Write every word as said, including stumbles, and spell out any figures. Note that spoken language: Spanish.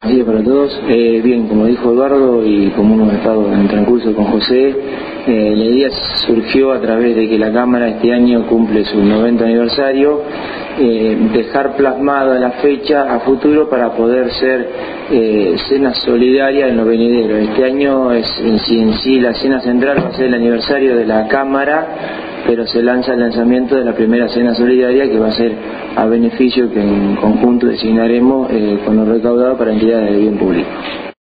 Buenos días para todos. Eh, bien, como dijo Eduardo y como hemos estado en transcurso con José, eh, la idea surgió a través de que la Cámara este año cumple su noventa aniversario, eh, dejar plasmada la fecha a futuro para poder ser eh, cena solidaria en lo venidero. Este año es en sí, en sí la cena central va a ser el aniversario de la Cámara, pero se lanza el lanzamiento de la primera cena solidaria que va a ser a beneficio que en conjunto designaremos eh, con lo recaudado para entidades de bien público.